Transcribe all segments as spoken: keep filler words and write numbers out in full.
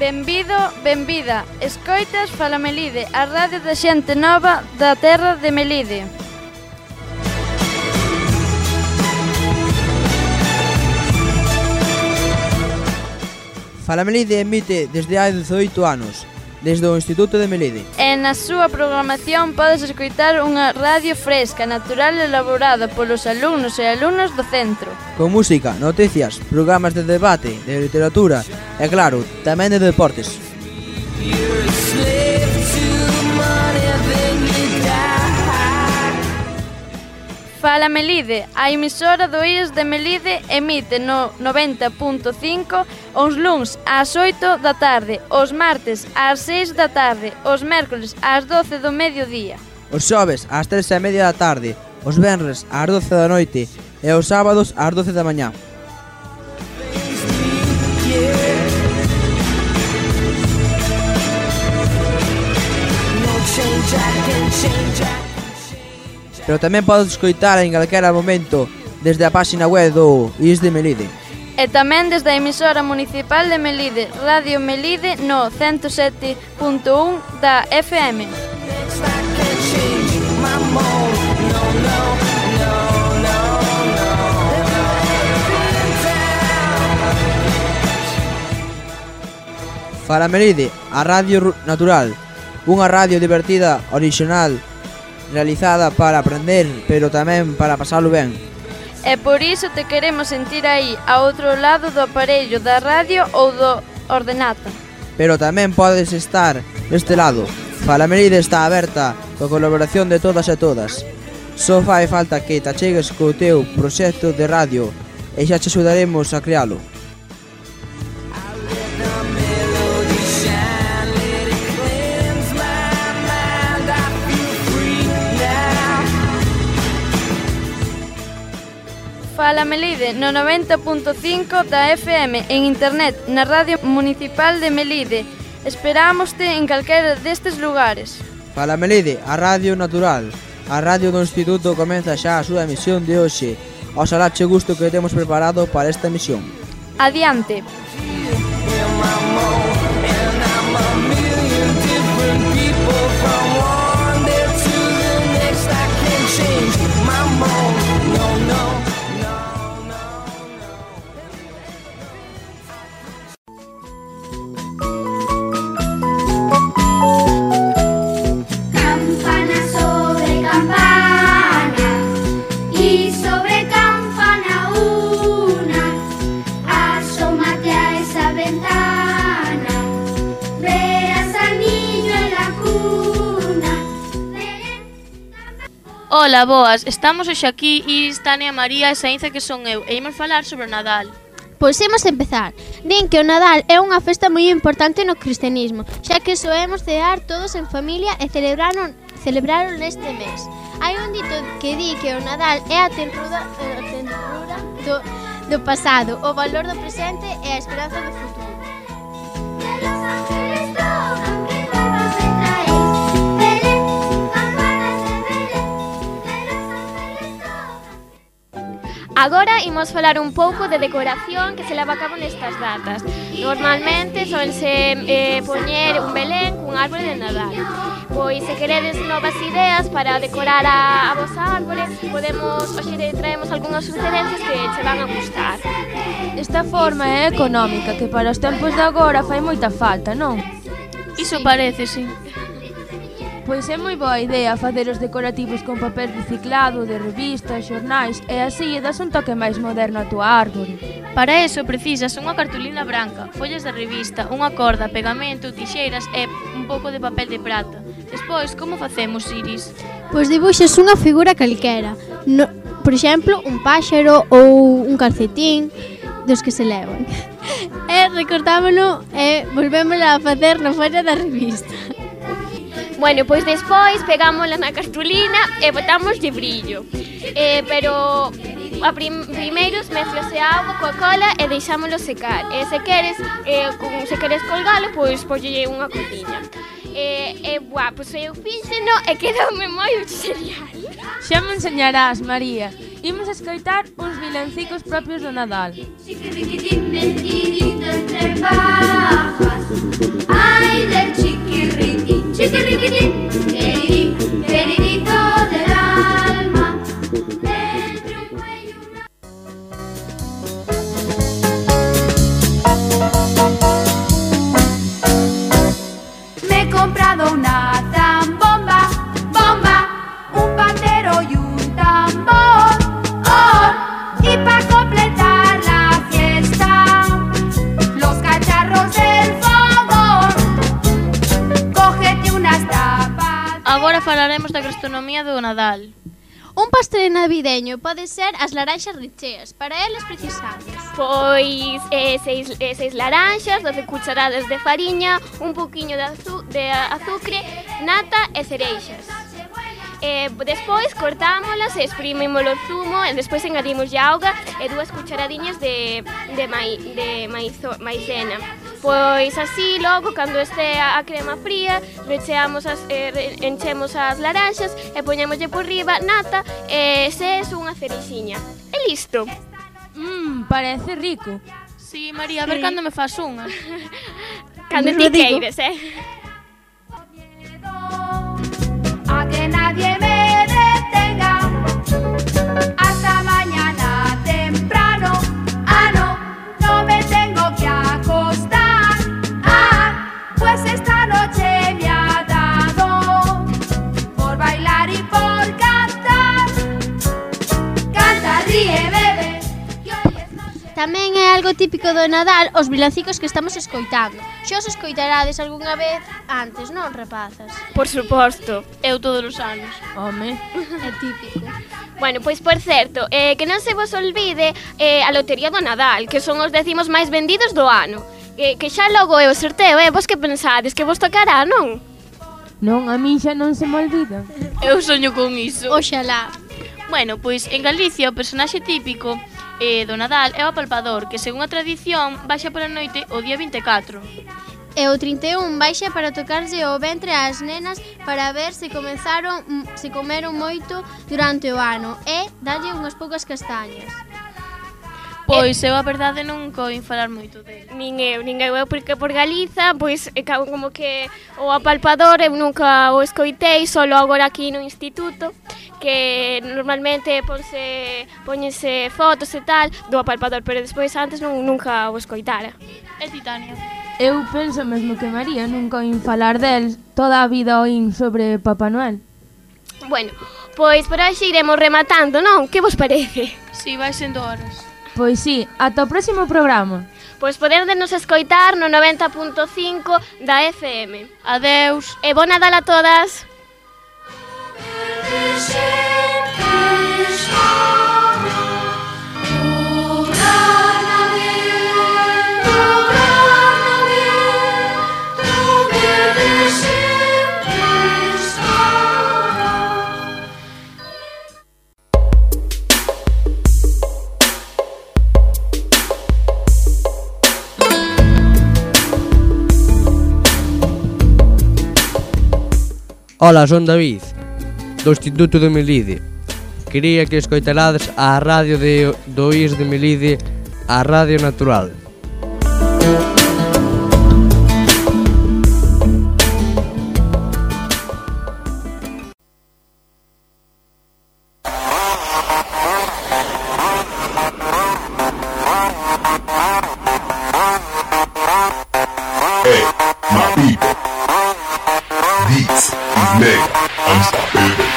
Benvido, benvida. Escoitas Fala Melide, a radio da xente nova da terra de Melide. Fala Melide emite desde hai dezoito anos, desde o Instituto de Melide. E na súa programación podes escoitar unha radio fresca, natural e elaborada polos alumnos e alumnas do centro. Con música, noticias, programas de debate, de literatura e, claro, tamén de deportes. Fala Melide, a emisora do I E S de Melide emite no noventa punto cinco os luns ás oito da tarde, os martes ás seis da tarde, os mércoles ás doce do mediodía. Os xoves ás tres e media da tarde, os venres ás doce da noite e os sábados ás doce da mañá. Pero tamén podes escoitar en calquera momento desde a páxina web do I E S de Melide. E tamén desde a emisora municipal de Melide, Radio Melide no ciento sete punto un da F M. Fala Melide, a radio natural, unha radio divertida, orixinal, realizada para aprender, pero tamén para pasalo ben. E por iso te queremos sentir aí, a outro lado do aparello da radio ou do ordenata. Pero tamén podes estar deste lado. Fala Melide está aberta coa colaboración de todas e todas. Só fai falta que te achegues co teu proxecto de radio e xa te axudaremos a crealo. Fala Melide no noventa punto cinco da F M en internet na Radio Municipal de Melide. Esperámoste en calquera destes lugares. Fala Melide, a radio natural. A radio do Instituto comeza xa a súa emisión de hoxe. Oxalá che gusto que temos preparado para esta emisión. Adiante. Ola, boas, estamos hoxe aquí Iris, Tania, María e Saínza, que son eu, e imos falar sobre o Nadal. Pois imos empezar. Din que o Nadal é unha festa moi importante no cristianismo, xa que soemos cear todos en familia e celebraron, celebraron neste mes. Hai un dito que di que o Nadal é a tenrura, a tenrura do, do pasado, o valor do presente e a esperanza do futuro. Agora imos falar un pouco de decoración que se leva a cabo nestas datas. Normalmente soense eh, poñer un belén cun árbore de Nadal. Pois se queredes novas ideas para decorar a, a vosa árbore, podemos, hoxe traemos algunhas sugerencias que che van a gustar. Esta forma é económica, que para os tempos de agora fai moita falta, non? Iso parece, sí. Pois é moi boa idea facer os decorativos con papel reciclado, de revistas, xornais, e así das un toque máis moderno á túa árbore. Para eso precisas unha cartulina branca, follas de revista, unha corda, pegamento, tixeiras e un pouco de papel de prata. Despois, como facemos, Iris? Pois dibuixas unha figura calquera, no, por exemplo, un páxaro ou un calcetín dos que se levan. E recortámolo e volvémolo a facer na folla da revista. Bueno, pois despois pegámola na cartulina e botamos de brillo. Eh, pero a prim primeiros mezclase a auga coa cola e deixámolo secar. E se queres, eh, se queres colgalo, pois polle unha cordiña. E, e buah, pois eu fíxeno e quedoume moi genial. Xa me enseñarás, María. Imos escoitar uns vilancicos propios do Nadal. Chiquiriquitín, metidito entre pajas. Ay, del chiquirritín, chiquiriquitín, querirí, queridito del alma. Entre un cuello y una... Me he comprado una zambomba, bomba, un pandero y un tambor, oh, y para completar la fiesta, los cacharros del fogón, cógete unas tapas. Agora falaremos da gastronomía do Nadal. Un pastel navideño pode ser as laranxas richeas. Para eles precisamos Pois eh, seis, eh, seis laranxas, doce cucharadas de fariña, un pouquiño de, azu de azucre, nata e cereixas. Eh, despois cortámolas, exprimimos o zumo e despois engadimos auga e dúas cucharadiñas de, de, mai, de maizo, maicena. Pois así, logo, cando este a crema fría, recheamos as, eh, enchemos as laranxas e poñémoslle por riba nata e se es unha cereixiña. E listo. Mmm, parece rico. Sí, María, a ver cando me fas unha. Cando ti queires, eh? A que nadie me detenga hasta mañana temprano. Ah, no, no me tengo que acostar. Ah, pues esta noche me ha dado por bailar y por cantar. Canta, ríe, bebe. Que hoy es noche. Tamén é algo típico do Nadal os vilancicos que estamos escoitando. Xa os escoitarades algunha vez antes, non, rapazas? Por suposto. Eu todos os anos. Home. É típico. Bueno, pois por certo, eh, que non se vos olvide eh, a lotería do Nadal, que son os décimos máis vendidos do ano. Que, que xa logo é o sorteo, eh? Vos que pensades? Que vos tocará, non? Non, a min xa non se me olvida. Eu soño con iso. Oxalá. Bueno, pois en Galicia o personaxe típico eh, do Nadal é o apalpador, que según a tradición baixa pola noite o día vinte e catro. E o trinta e un baixa para tocarlle o ventre ás nenas para ver se comenzaron se comeron moito durante o ano e darlle unhas poucas castañas. Pois eu a verdade nunca oín falar moito dele. Nin eu, nin eu, eu porque por Galiza, pois é como que o apalpador eu nunca o escoitei, solo agora aquí no instituto, que normalmente ponse, poñese fotos e tal do apalpador, pero despois antes non, nunca o escoitara. É Titania. Eu penso mesmo que María nunca oín falar del, toda a vida oín sobre Papá Noel. Bueno, pois por hoxe iremos rematando, non? Que vos parece? Si, vai sendo horas. Pois sí, ata o próximo programa. Pois podernos escoitar no noventa punto cinco da F M. Adeus. E bo Nadal a todas. Ola, son David, do Instituto de Melide. Quería que escoitarades a radio de, do I S de Melide, a Radio Natural. Hey, my people. Beats is mega unstoppable.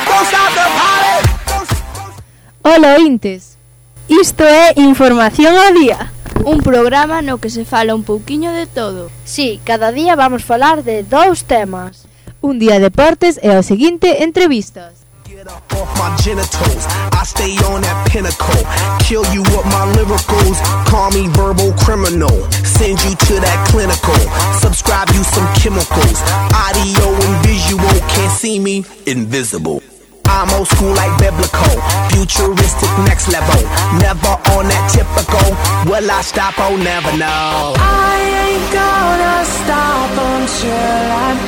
Ola, ointes. Isto é Información ao Día, un programa no que se fala un pouquiño de todo. Si, cada día vamos falar de dous temas. Un día deportes e ao seguinte entrevistas. Get up off my genitals, I stay on that pinnacle. Kill you with my lyricals, call me verbal criminal. Send you to that clinical, subscribe you some chemicals. Audio and visual, can't see me, invisible. I'm old school like biblical, futuristic next level. Never on that typical, will I stop? Oh, never know. I ain't gonna stop until I'm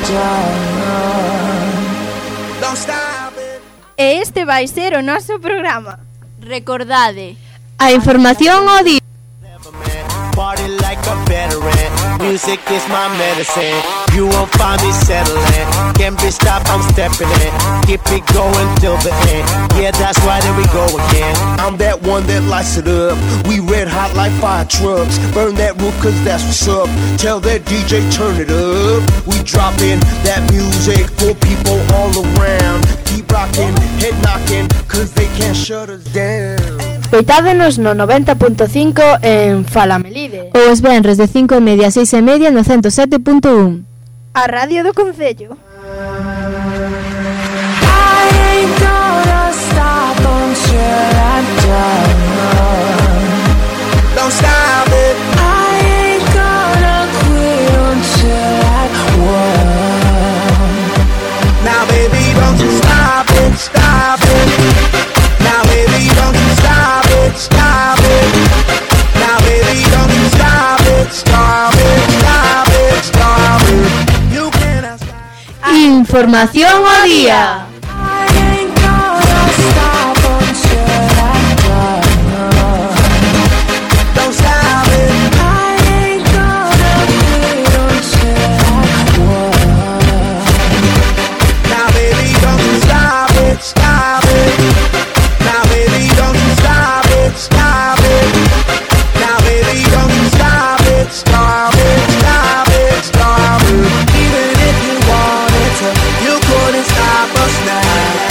done. Don't stop it. E este vai ser o noso programa. Recordade, a información ao día. Party like a veteran. Music is my medicine. You won't find me settling. Can't be stopped, I'm stepping in. Keep it going till the end. Yeah, that's right, there we go again. I'm that one that lights it up. We red hot like fire trucks. Burn that roof cause that's what's up. Tell that D J turn it up. We dropping that music for people all around. Keep rocking, head knocking, cause they can't shut us down. Escoitádenos no noventa punto cinco en Fala Melide. Ou os venres de cinco e media a seis e media no ciento sete punto un. A radio do Concello. Don't stop it. I ain't gonna quit until I won. Now baby, don't you stop it, stop it. Now baby, don't you stop it, stop it. Now baby, don't you stop it, stop it, stop it, stop it. You cannot stop. Información ao día. I ain't gonna stop until I done. Don't stop it. I ain't gonna quit until I won. Now baby, don't you stop it, stop it. Now baby, don't you stop it, stop it. Now baby, don't you stop it, stop it, stop it, stop it. Even if you wanted to, you couldn't stop us now.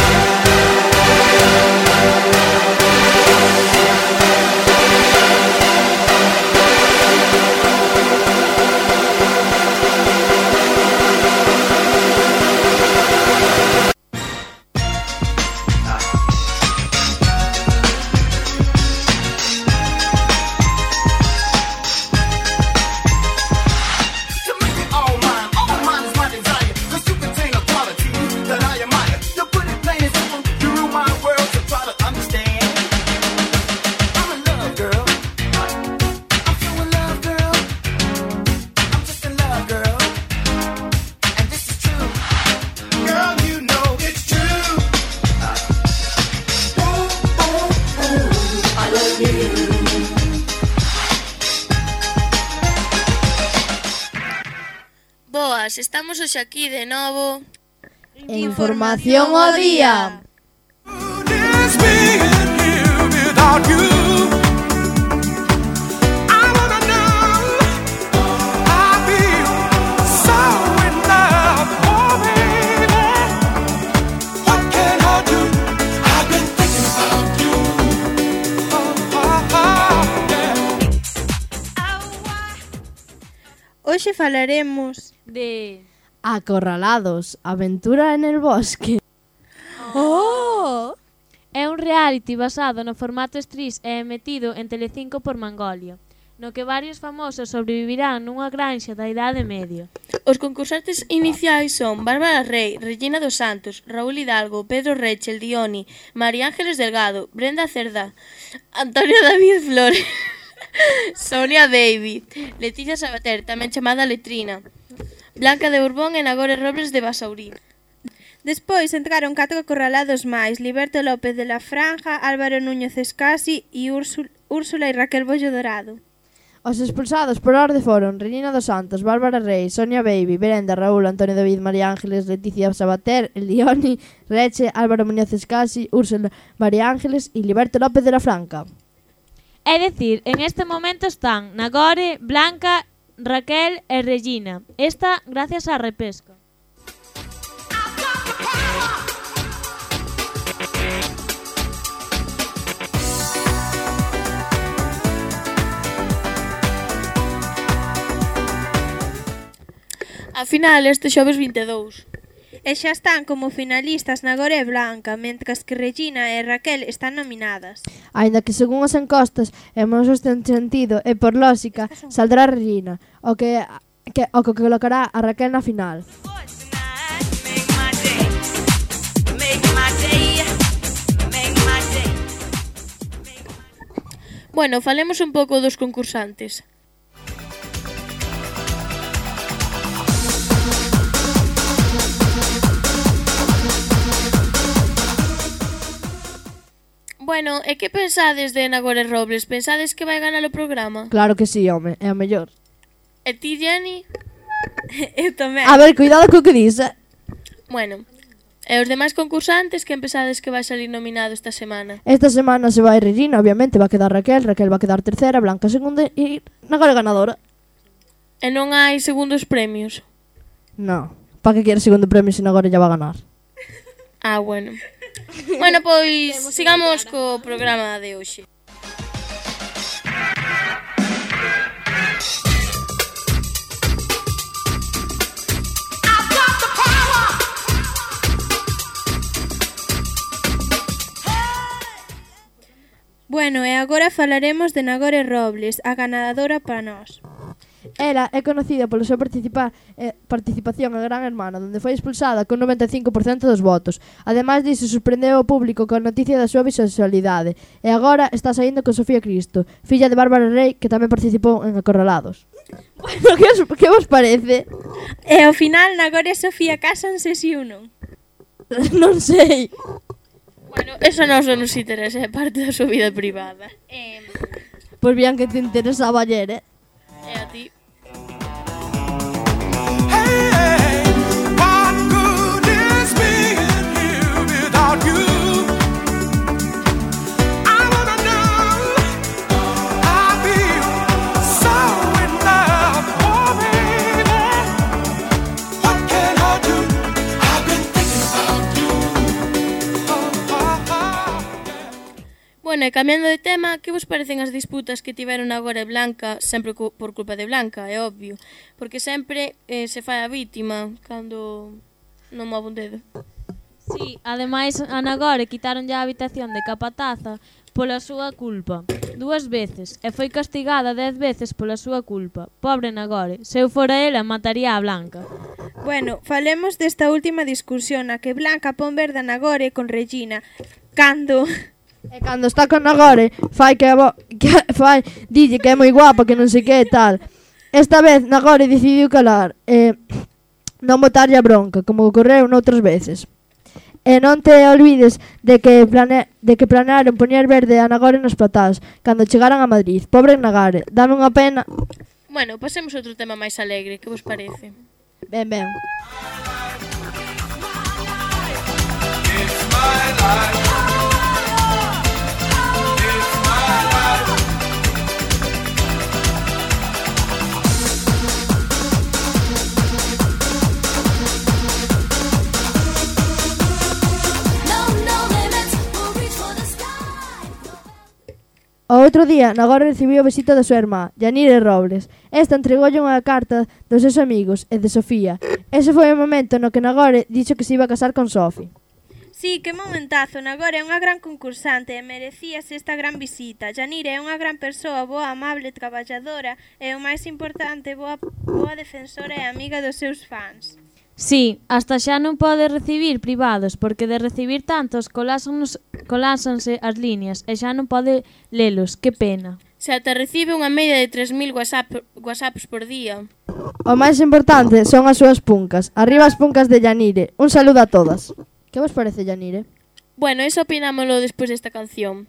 Boas, estamos hoxe aquí de novo. Información ao día. Hoxe falaremos de Acorralados, aventura en el bosque. Oh! É un reality basado no formato Strix e emitido en Telecinco por Mangolia, no que varios famosos sobrevivirán nunha granxa da Idade Media. Os concursantes iniciais son Bárbara Rey, Regina dos Santos, Raúl Hidalgo, Pedro Rechel, Dioni, María Ángeles Delgado, Brenda Cerdá, Antonio David Flores, Sonia Baby, Leticia Sabater, tamén chamada Letrina, Blanca de Borbón e Nagore Robles de Basaurí. Despois entraron catro acorralados máis: Liberto López de la Franja, Álvaro Núñez Escasi e Úrsula e Raquel Bollo Dorado. Os expulsados por orde foron Regina dos Santos, Bárbara Rey, Sonia Baby, Brenda, Raúl, Antonio David, María Ángeles, Leticia Sabater, Elioni, Reche, Álvaro Núñez Escasi, Úrsula, María Ángeles e Liberto López de la Franca. É dicir, en este momento están Nagore, Blanca, Raquel e Regina. Esta gracias á repesca. A final este xoves vinte e dous. E xa están como finalistas Nagore e Blanca, mentras que Regina e Raquel están nominadas. Aínda que según as encostas e mosos ten sentido e por lógica saldrá Regina, o que, que, o que colocará a Raquel na final. Bueno, falemos un pouco dos concursantes. Bueno, e que pensades de Nagore Robles? Pensades que vai ganar o programa? Claro que sí, home, é o mellor. E ti, Jenny? Eu tamén. A ver, cuidado co que dis, eh? Bueno, e os demais concursantes, que pensades que vai salir nominado esta semana? Esta semana se vai Regina, obviamente, va a quedar Raquel, Raquel va a quedar tercera, Blanca segunda e Nagore ganadora. E non hai segundos premios? No, pa que queres segundo premio se Nagore ya va a ganar? Ah, bueno. Bueno, pois sigamos co programa de hoxe. Bueno, e agora falaremos de Nagore Robles, a ganadora para nós. Ela é conocida pola súa participar, eh, participación en Gran Hermano, onde foi expulsada con noventa e cinco por cento dos votos. Ademais disso, sorprendeu ao público coa noticia da súa bisexualidade. E agora está saindo con Sofía Cristo, filla de Bárbara Rey, que tamén participou en Acorralados. Bueno, que, os, que vos parece? E ao final, Nagore e Sofía cásanse si ou non? Non sei. Bueno, eso non só nos interesa, é parte da súa vida privada. Eh, Pois bien que te interesaba ayer, eh? E a ti? Bueno, e cambiando de tema, que vos parecen as disputas que tiveron agora Blanca, sempre cu- por culpa de Blanca, é obvio, porque sempre eh, se fai a vítima cando non move un dedo. Sí, ademais a Nagore quitaron a habitación de Capataza pola súa culpa, dúas veces, e foi castigada dez veces pola súa culpa. Pobre Nagore, se eu fora ela, mataría a Blanca. Bueno, falemos desta última discusión na que Blanca pon verde a Nagore con Regina, cando... E cando está con Nagore, fai que, bo, que fai, dille que é moi guapa, que non sei que e tal. Esta vez Nagore decidiu calar e non botarlle a bronca, como ocorreu noutras veces. E non te olvides de que plane, de que planearon poñer verde a Nagore nos platados cando chegaran a Madrid. Pobre Nagore, dame unha pena. Bueno, pasemos a outro tema máis alegre, que vos parece? Ben, ben. It's my life. O outro día, Nagore recibiu a visita da súa irmá, Yanire Robles. Esta entregoulle unha carta dos seus amigos e de Sofía. Ese foi o momento no que Nagore dixo que se iba a casar con Sofi. Sí, que momentazo, Nagore é unha gran concursante e merecíase esta gran visita. Yanire é unha gran persoa, boa, amable, traballadora e o máis importante, boa, boa defensora e amiga dos seus fans. Sí, hasta xa non pode recibir privados, porque de recibir tantos colásanse as líneas e xa non pode lelos, que pena. Se ata recibe unha media de tres mil WhatsApp, WhatsApps por día. O máis importante son as súas puncas. Arriba as puncas de Yanire. Un saludo a todas. Que vos parece, Yanire? Bueno, eso opinámoslo despois desta canción.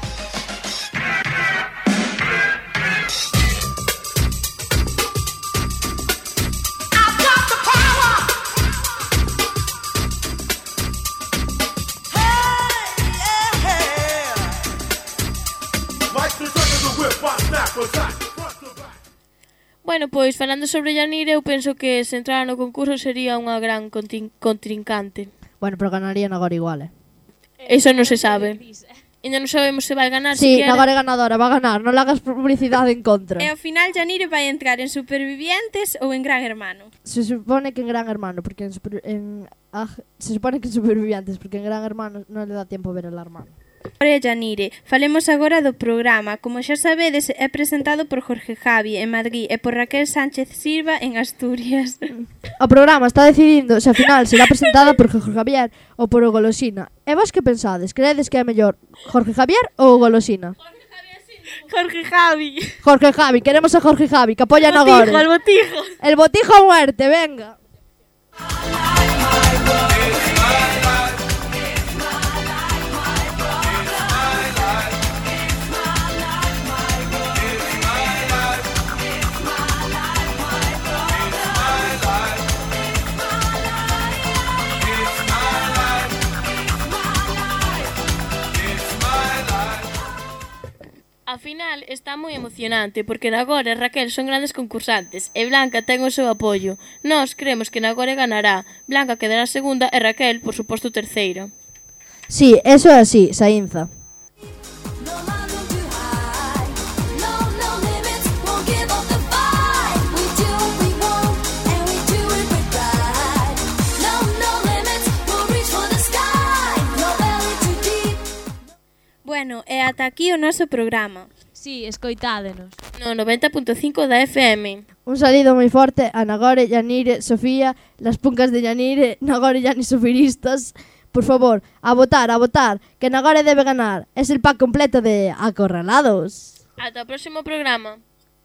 Bueno, pois, falando sobre Yanire, eu penso que se entrara no concurso sería unha gran contrincante. Bueno, pero ganaría Nagore igual, eh? Eso non se sabe. Ainda non sabemos se vai ganar. Sí, siquiera. Nagore ganadora, va a ganar. Non le hagas publicidade en contra. E ao final Yanire vai entrar en Supervivientes ou en Gran Hermano? Se supone que en Gran Hermano, porque en, super, en ah, se supone que en Supervivientes, porque en Gran Hermano non le dá tempo ver el hermano. Ora, Yanire, falemos agora do programa. Como xa sabedes, é presentado por Jorge Javi en Madrid e por Raquel Sánchez Silva en Asturias. O programa está decidindo se ao final será presentada por Jorge Javier ou por o Golosina. E vos que pensades? Credes que é mellor Jorge Javier ou o Golosina? Jorge Javi. Jorge Javi, queremos a Jorge Javi, que apoya a Nagore. El botijo. El botijo a muerte, venga. A final está moi emocionante porque Nagore e Raquel son grandes concursantes e Blanca ten o seu apoio. Nós creemos que Nagore ganará, Blanca quedará segunda e Raquel, por suposto, terceira. Sí, eso é así, Saínza. Bueno, e ata aquí o noso programa. Sí, escoitádenos. No noventa punto cinco da F M. Un saludo moi forte a Nagore, Yanire, Sofía, las puncas de Yanire, Nagore, Yani Sofiristas. Por favor, a votar, a votar, que Nagore debe ganar. Es el pack completo de Acorralados. Ata o próximo programa.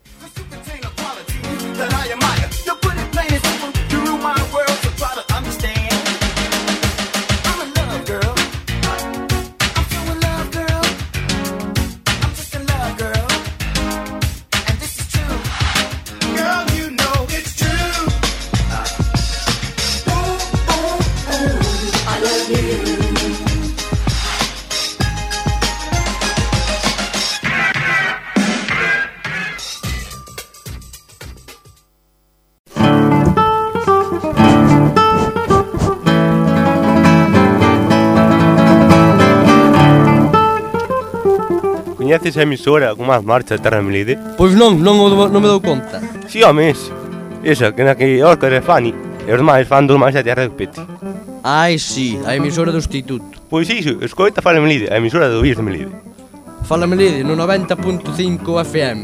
Coñeces a emisora con máis marcha de Terra Melide? Pois non, non, non me dou conta. Si, home, ese. Esa, que na que Óscar e Fanny e os máis fan dos máis a Terra de Pete. Ai, si, a emisora do Instituto. Pois iso, escoita Fala Melide, a emisora do Oís de Melide. Fala Melide no noventa punto cinco F M.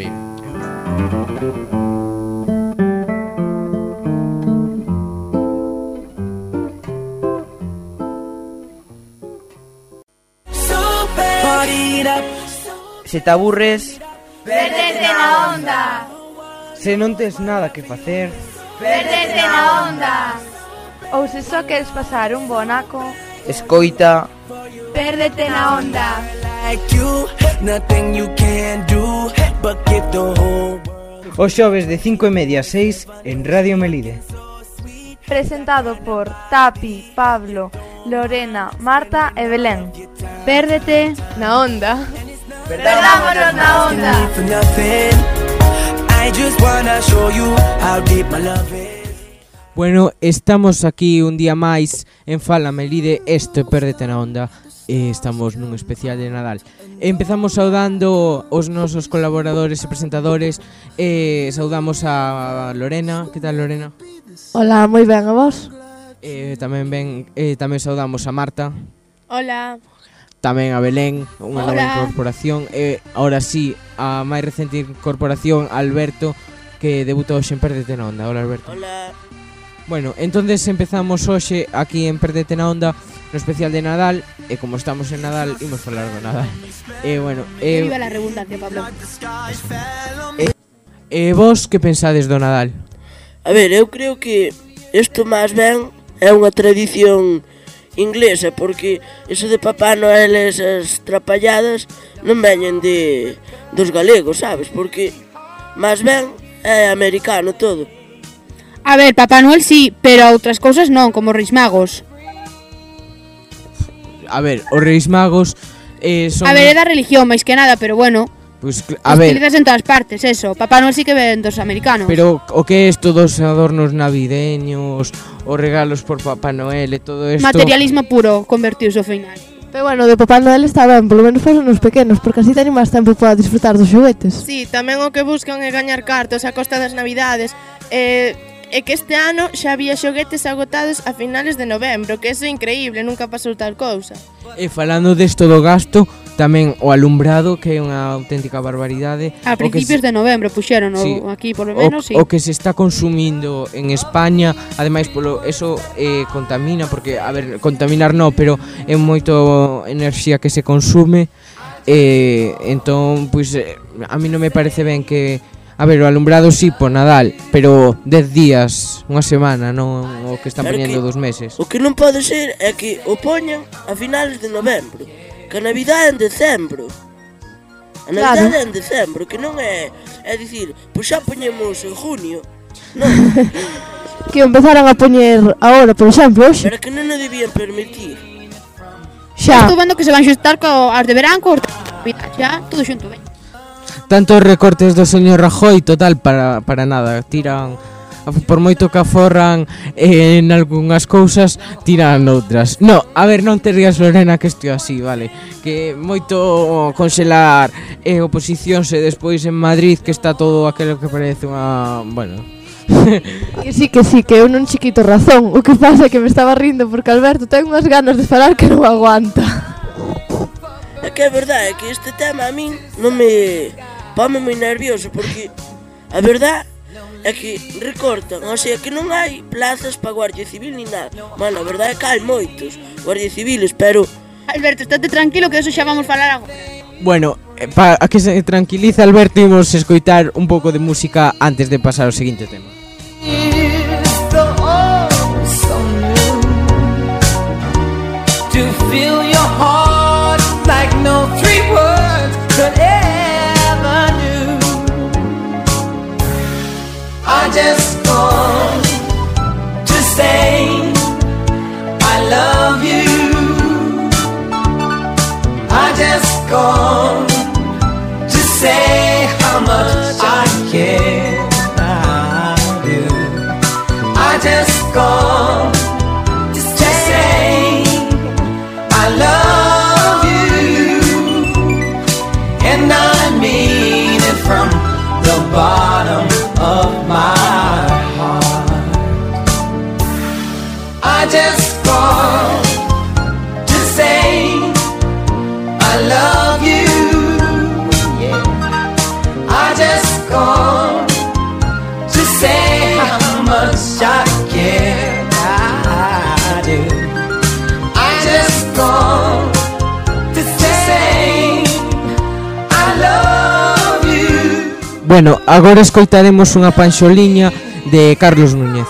Se te aburres, pérdete na onda. se non tes nada que facer, Pérdete na onda. Ou se só queres pasar un bonaco, escoita Pérdete na onda. os xoves de cinco e media a seis en Radio Melide. presentado por Tapi, Pablo, Lorena, Marta e Belén. Pérdete na onda. Perdámonos na onda. Bueno, estamos aquí un día máis en Fala Melide, isto é Pérdete na Onda. E estamos nun especial de Nadal. Empezamos saudando os nosos colaboradores e presentadores. E saudamos a Lorena. Que tal, Lorena? Hola, moi ben, a vos? E tamén ben, e tamén saudamos a Marta. Hola. Tamén a Belén, unha nova incorporación. E ahora sí, a máis recente incorporación, Alberto, que debutou hoxe en Pérdete na Onda. Hola, Alberto. Hola. Bueno, entonces empezamos hoxe aquí en Pérdete na Onda, no especial de Nadal. E como estamos en Nadal, imos falar do Nadal. E bueno, e viva la redundancia, Pablo. E, e vos que pensades do Nadal? A ver, eu creo que isto máis ben é unha tradición inglesa, porque eso de Papá Noel e esas trapalladas non veñen de dos galegos, sabes? Porque máis ben é americano todo. A ver, Papá Noel sí, pero outras cousas non, como Reis Magos. A ver, os Reis Magos eh, son... A ver, é da religión, máis que nada, pero bueno. Pues, a ver, utilizas en todas partes, eso. Papá Noel sí que ven dos americanos. Pero o que é isto dos adornos navideños, os regalos por Papá Noel e todo isto... Materialismo puro, convertiuse ao final. Pero bueno, de Papá Noel está ben, polo menos foron os pequenos, porque así teñen máis tempo para disfrutar dos xoguetes. Sí, tamén o que buscan é gañar cartos a costa das navidades. Eh... É que este ano xa había xoguetes agotados a finales de novembro, que eso é increíble, nunca pasou tal cousa. E falando desto do gasto, tamén o alumbrado, que é unha auténtica barbaridade. A principios se... de novembro puxeron, sí, aquí polo menos, o, sí. O que se está consumindo en España, ademais polo eso eh, contamina, porque, a ver, contaminar non, pero é moito enerxía que se consume. Eh, entón, pois, eh, a mí non me parece ben que... A ver, o alumbrado sí, por Nadal, pero dez días, unha semana, non o que están poñendo dos meses. O que non pode ser é que o poñan a finales de novembro, que a Navidade é en decembro. A Navidade claro. É en decembro, que non é... É dicir, pois xa poñemos en junio. Non. Que empezaran a poñer agora, por exemplo, hoxe. Pero que non o debían permitir. Xa. Estou vendo que se van xustar co as de verán, co xa, todo xunto, ben. tantos recortes do señor Rajoy, total, para, para nada, tiran... Por moito que aforran eh, en algunhas cousas, tiran outras. No, a ver, non te rías, Lorena, que estou así, vale? Que moito conxelar eh, oposicións e despois en Madrid que está todo aquilo que parece unha... Bueno... Que sí, que sí, que eu non chiquito razón. O que pasa é que me estaba rindo porque Alberto ten unhas ganas de falar que non aguanta. É que é verdade, é que este tema a min non me... Pame moi nervioso porque a verdade é que recortan, o sea que non hai plazas para Guardia Civil ni nada. Bueno, a verdade é que hai moitos Guardia Civiles, pero... Alberto, estate tranquilo que eso xa vamos falar agora. Bueno, eh, para que se tranquilice Alberto, imos escoitar un pouco de música antes de pasar ao seguinte tema. To feel your heart like no three words could ever do. I just want to say I love you. I just want to say how much I care. I do. I just want to say I love you, and I mean it from the bottom of my heart. I just want to say I love you, yeah. I just want to say how much I care. I do. I just want to say I love you. Bueno, agora escoitaremos unha panxoliña de Carlos Núñez.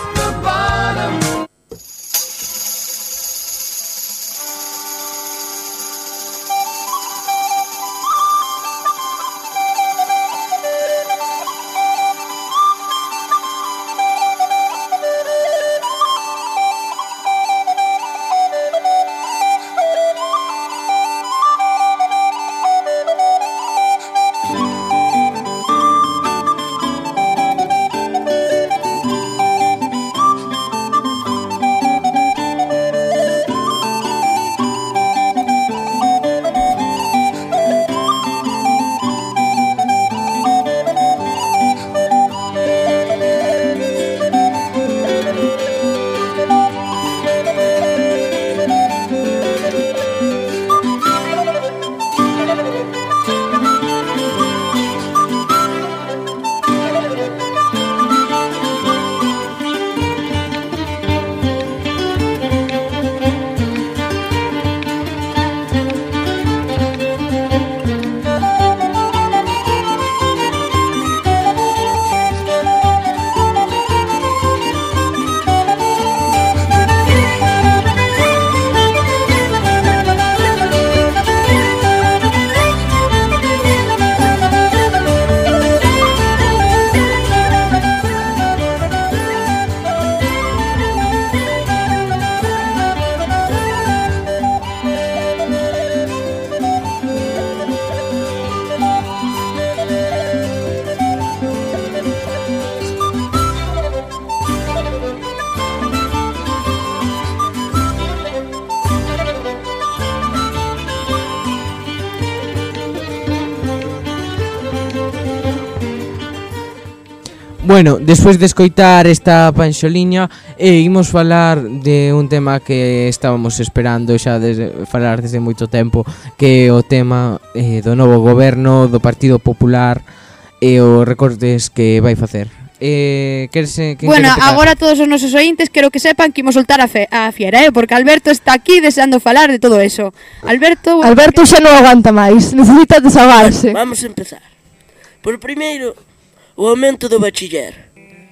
Bueno, despois de escoitar esta panxoliña, eh, imos falar de un tema que estábamos esperando xa desde, falar desde moito tempo, que é o tema eh, do novo goberno do Partido Popular e os recortes que vai facer. Eh, querse, bueno, agora todos os nosos ointes quero que sepan que imos soltar a, fe, a fiera, eh, porque Alberto está aquí deseando falar de todo eso. Alberto... Alberto xa non aguanta máis, necesita desahogarse. Vamos a empezar. Por primeiro, o aumento do bachiller.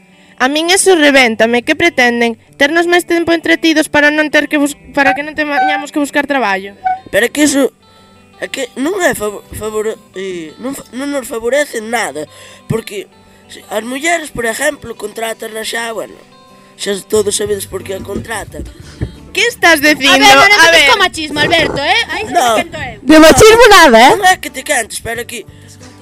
A min eso revéntame, que pretenden? Ternos máis tempo entretidos para non ter que bus para que non teñamos que buscar traballo. Pero que eso é que non é favor, favor eh, non, non nos favorece nada, porque as mulleres, por exemplo, contratan xa, bueno, xa todos sabedes por que a contratan. Que estás dicindo? A ver, non empezes con machismo, Alberto, eh? Aí no, se me quento eu. De machismo nada, eh? Non é que te cantes, pero que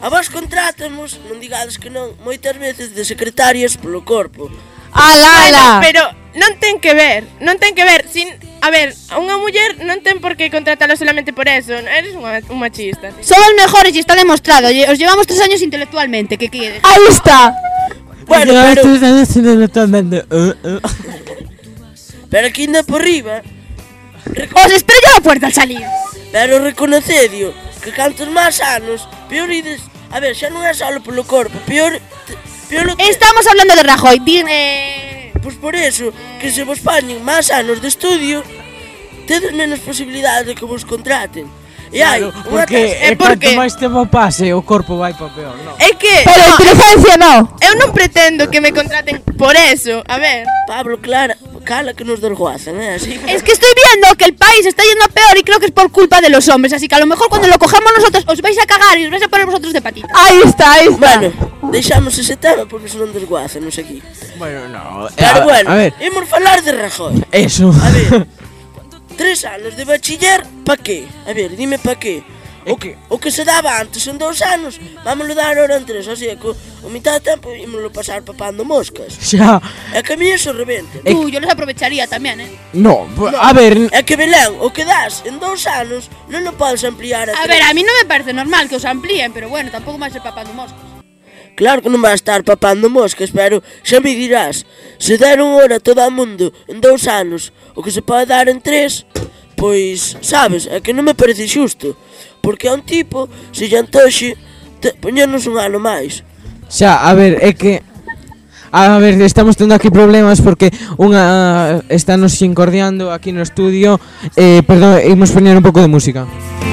A vos contrátamos, non digades que non, moitas veces de secretarias polo corpo. Ala, ala. Bueno, pero non ten que ver, non ten que ver, sin, a ver, unha muller non ten por que contratala solamente por eso, eres un, un machista. Tío. Somos mejores e está demostrado, os llevamos tres años intelectualmente, que quede. Ahí está. Bueno, pero... tres años intelectualmente. Uh, uh. Pero aquí anda por riba. Reco... Os espero a la puerta al salir. Pero reconocedio que cantos máis anos, peor ides... A ver, xa non é só polo corpo, peor... peor que... Estamos hablando de Rajoy, dime... Pois por eso, que se vos pañen máis anos de estudio, tedes menos posibilidades de que vos contraten. E hai, claro, porque é porque máis tempo pase, o corpo vai pa peor, non? É que... Pero no, inteligencia non. Eu non pretendo que me contraten por eso, a ver. Pablo, Clara, cala que nos desguazan, eh, así. Es que estoy viendo que el país está yendo a peor y creo que es por culpa de los hombres, así que a lo mejor cuando lo cojamos nosotros os vais a cagar y os vais a poner vosotros de patita. Ahí está, ahí está. Bueno, deixamos ese tema porque se non desguazanos aquí. Bueno, no. Pero a, bueno, a ver. imos falar de Rajoy. Eso. A ver. Tres anos de bachiller, pa qué? A ver, dime pa qué. O que, o que se daba antes en dous anos, vámoslo dar ahora en tres, así que o mitad de tempo ímoslo pasar papando moscas. Xa. É que a mí eso rebenta. Tú, yo los aprovecharía tamén, eh. No, no, a ver. É que Belén, o que das en dous anos non o podes ampliar a A tres. ver, a mí non me parece normal que os amplíen, pero bueno, tampouco vai ser papando moscas. Claro que non vai estar papando moscas, pero xa me dirás, se deron hora a todo o mundo en dous anos, o que se pode dar en tres, pois, sabes, é que non me parece xusto. Porque a un tipo, se lle antoxe, poñernos un ano máis. Xa, a ver, é que... A ver, estamos tendo aquí problemas porque unha estános incordiando aquí no estudio. Eh, perdón, imos poñer un pouco de música.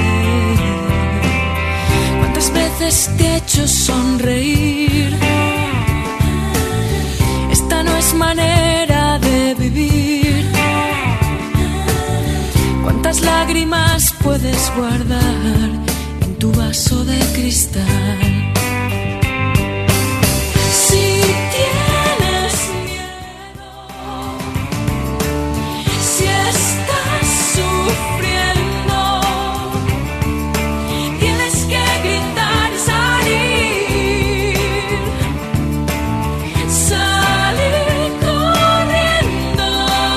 ¿Cuántas veces te he hecho sonreír? Esta no es manera de vivir. ¿Cuántas lágrimas puedes guardar en tu vaso de cristal? Si tienes miedo, si estás sufriendo, tienes que gritar y salir, salir corriendo.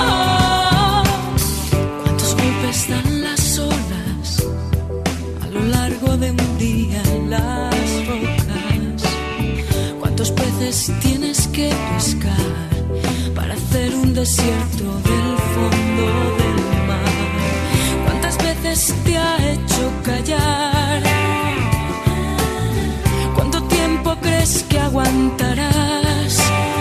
¿Cuántos golpes dan las olas a lo largo de un día en las rocas? ¿Cuántos peces tienes que pescar para hacer un desierto del fondo del mar? ¿Cuántas veces te ha hecho callar? ¿Cuánto tiempo crees que aguantarás?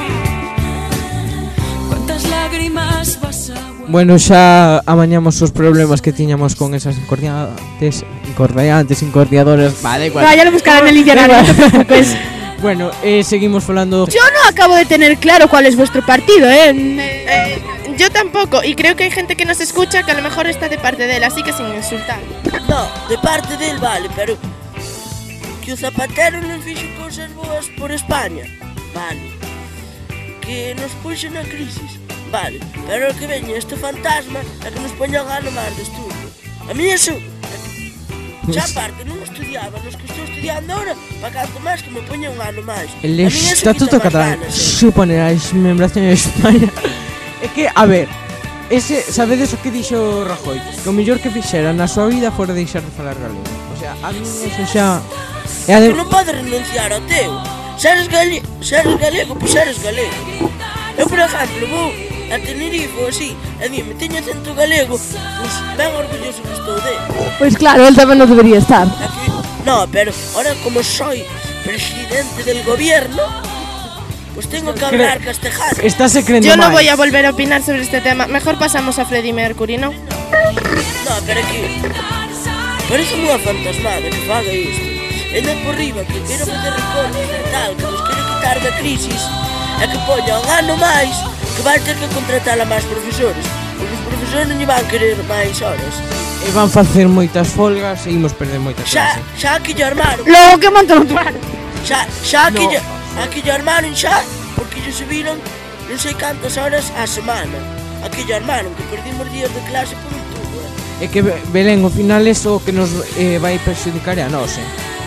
¿Cuántas lágrimas vas a aguantar? Bueno, xa amañamos os problemas que tiñamos con esas incordiantes, incordiantes, incordiadoras. Vale, igual. No, ya lo buscarán en el internet, no te preocupes. Bueno, eh, seguimos falando. Yo no acabo de tener claro cuál es vuestro partido, ¿eh? eh yo tampoco, y creo que hay gente que nos escucha que a lo mejor está de parte de él, así que sin insultar. No, de parte de él vale, pero que o Zapatero non fixo cousas boas por España, vale. Que nos puxo na crisis, vale. Pero que veña este fantasma é que nos poña un ano máis de estudio. A mí eso... Xa aparte, non estudiaba, nos que estou estudiando ahora, para canto máis que me poña un ano máis. El Estatuto Catalán supone a desmembración de España. É que, a ver, ese, sabedes o que dixo Rajoy? Que o mellor que fixera na súa vida fora deixar de falar galego. O sea, a mí eso xa... É de... Que non podes renunciar ao teu. Se eres galego, se eres galego, pois eres galego. Eu, por exemplo, vou a Tenerife ou así, e dime, teño acento galego, pois ben orgulloso que estou de. Pois claro, él tamén non debería estar. Aquí, no, pero ahora como soy presidente del gobierno, pues tengo que hablar Cre castellano. Estás creyendo Yo no mal. voy a volver a opinar sobre este tema. Mejor pasamos a Freddie Mercury, ¿no? No, pero aquí parece unha fantasmada que faga isto. Enda por riba que quero facer recortes e tal, que nos quero quitar da crisis, e que poña un ano máis que vai ter que contratar a máis profesores, porque os profesores non lle van querer máis horas. E van facer moitas folgas e imos perder moitas xa, clases. xa que lle armaron. Logo que montan outro ano. Xa, xa que no. lle, aquí lle armaron xa, porque lle subiron non sei cantas horas á semana. Aquí lle armaron, que perdimos días de clase por un tubo. É que, Belén, ao final eso que nos eh, vai perxudicar é a nós, eh?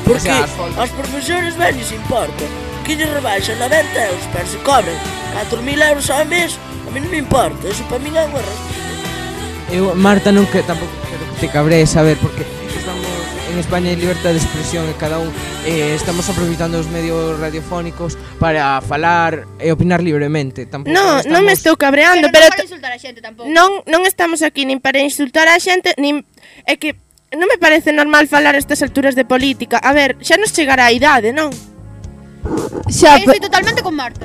Porque aos profesores ben lles importa que lles rebaixan noventa euros, pero se cobran catro mil euros ao mes, a mí non me importa, eso para mí é unha raspilla. Eu, Marta, non que tampouco quero que te cabrees, a ver, porque estamos en España hai libertad de expresión e cada un eh, estamos aproveitando os medios radiofónicos para falar e opinar libremente. Tampouco No, estamos... non me estou cabreando, pero, pero, pero non para insultar a xente tampouco. non, non estamos aquí nin para insultar a xente, nin é que non me parece normal falar a estas alturas de política. A ver, xa nos chegará a idade, non? Xa, eu estoy totalmente con Marta.